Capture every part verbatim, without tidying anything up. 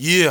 Yeah.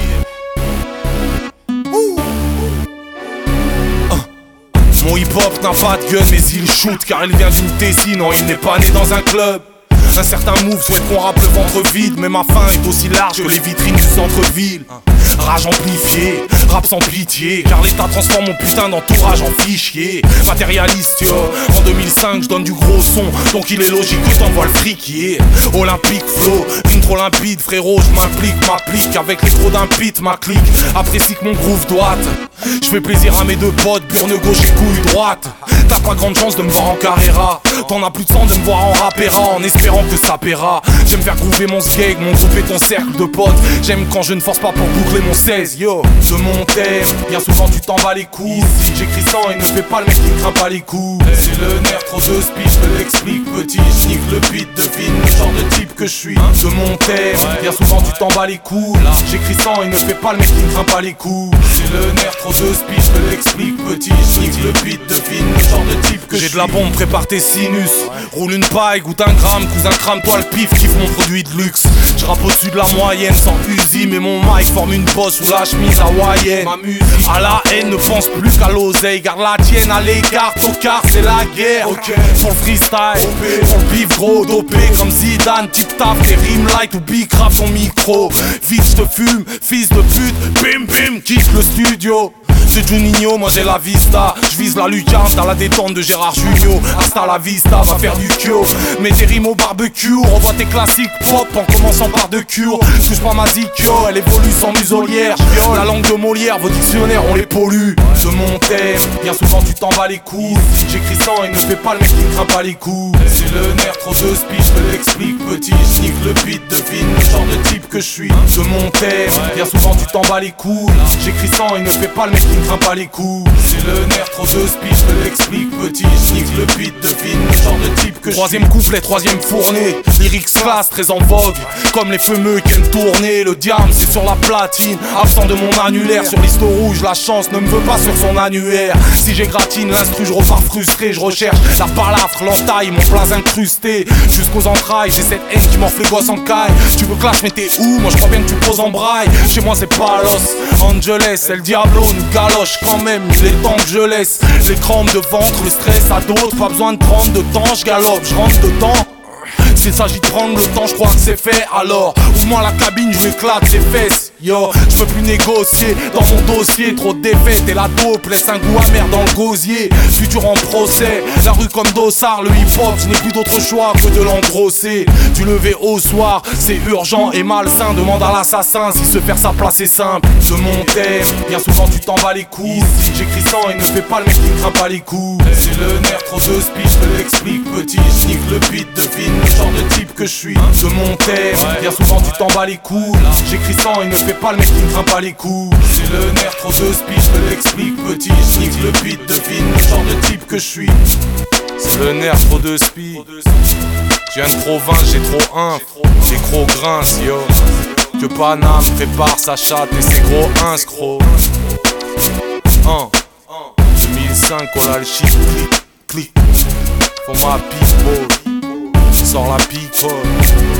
Mon hip-hop n'a pas de gun mais il shoot car il vient d'une Tessie, non il n'est pas né dans un club. Un certain move souhaite qu'on rappe le ventre vide, mais ma faim est aussi large que les vitrines du centre-ville. Rage amplifiée, rap sans pitié, car l'état transforme mon putain d'entourage en fichier. Matérialiste yo, en deux mille cinq je donne du gros son, donc il est logique que t'envoies le fric yeah. Olympique flow, rime trop limpide frérot, je m'implique, m'applique avec les gros d'un pit, ma clique apprécie que mon groove droite. Je fais plaisir à mes deux potes, burne gauche et couille droite. T'as pas grande chance de me voir en Carrera, t'en as plus de sang de me voir en rapéra, en espérant que ça paiera. J'aime faire groover mon skeg, mon groupe et ton cercle de potes. J'aime quand je ne force pas pour boucler mon seize, yo. De mon thème, bien souvent tu t'en bats les couilles. Ici j'écris sans et ne fais pas le mec qui ne craint pas les coups. C'est le nerf, trop de speech, je te l'explique petit. Je nique le beat, devine le genre de type que je suis. De mon thème, bien souvent tu t'en bats les couilles. J'écris sans et ne fais pas le mec qui ne craint pas les coups. C'est le nerf, trop de speech, je te l'explique petit. Je nique le beat, devine le genre de type que je suis. J'ai de la bombe, prépare tes sinus. Roule une paille, goûte un gramme, cousin crame-toi le pif, kiffe mon produit de luxe. Je rappe au-dessus de la moyenne sans Uzi, mais mon mic forme une bosse sous la chemise hawaïenne. Ma musique à la haine ne pense plus qu'à l'oseille, garde la tienne à l'écart, tocard c'est la guerre. Okay. Pour le freestyle, okay. Pour le bif gros, dopé comme Zidane, tip tap, tes rimes light ou big rap ton micro. Vite je te fume, fils de pute, bim bim, quitte le studio. C'est Juninho, moi j'ai la vista. Je vise la lucarne, t'as la détente de Gérard Jugnot. Hasta la vista, va faire du kyo. Mets tes rimes au barbecue, revois tes classiques pop en commençant par de cure. Touche pas ma zikyo, elle évolue sans muselière. J'viole la langue de Molière, vos dictionnaires on les pollue. De mon thème, bien souvent tu t'en bats les couilles. J'écris sans et ne fais pas le mec qui ne craint pas les coups. C'est le nerf, trop de speech, je te l'explique petit. Je nique le beat, devine le genre de type que je suis. De mon thème, bien souvent tu t'en bats les couilles. J'écris sans et ne fais pas le mec qui ne craint pas les coups. C'est le nerf, trop de speech, je te l'explique petit. Je nique le beat, devine le genre de type que je suis. Troisième couplet, troisième fournée, lyrics classe, très en vogue. Comme les fameux qui aiment tourner, le diable c'est sur la platine. Absent de mon annulaire, sur liste rouge, la chance ne me veut pas sur son annuaire. Si j'égratine l'instru, je repars frustré, je recherche la balafre, l'entaille, mon plat incrusté. Jusqu'aux entrailles, j'ai cette haine qui morfle les gosses en caille. Tu veux clash mais t'es où? Moi je crois bien que tu poses en braille. Chez moi c'est Palos Angeles, c'est le Diablo, nous galoche quand même, il est temps que je laisse. Les crampes de ventre, le stress à d'autres, pas besoin de prendre de temps, je galope, je rentre dedans. S'il s'agit de prendre le temps, je crois que c'est fait alors. Ouvre-moi la cabine, je m'éclate ses fesses. Yo, je peux plus négocier dans mon dossier. Trop de défaites et la dope laisse un goût amer dans le gosier. Futur en procès, la rue comme Dossard. Le hip-hop, je n'ai plus d'autre choix que de l'engrosser. Du lever au soir, c'est urgent et malsain. Demande à l'assassin si se faire sa place est simple. De mon thème, bien souvent tu t'en bats les couilles. J'écris sans et ne fais pas le mec qui ne craint pas les coups. C'est le nerf, trop de speech, je te l'explique petit. Je nique le beat, devine le genre de type que je suis. De mon thème, bien souvent tu t'en bats les couilles. J'écris sans et ne fais pas le mec qui ne craint pas les coups. C'est le nerf, trop de speech, je te l'explique petit. Je nique le beat, devine le genre de type que je suis. C'est le nerf, trop de speed. J'ai une province, j'ai trop un. J'ai gros grince, yo. Que Paname prépare sa chatte et ses gros inscro. Un deux mille cinq, on a le shit, clic, clic. Faut ma people. Sors la people.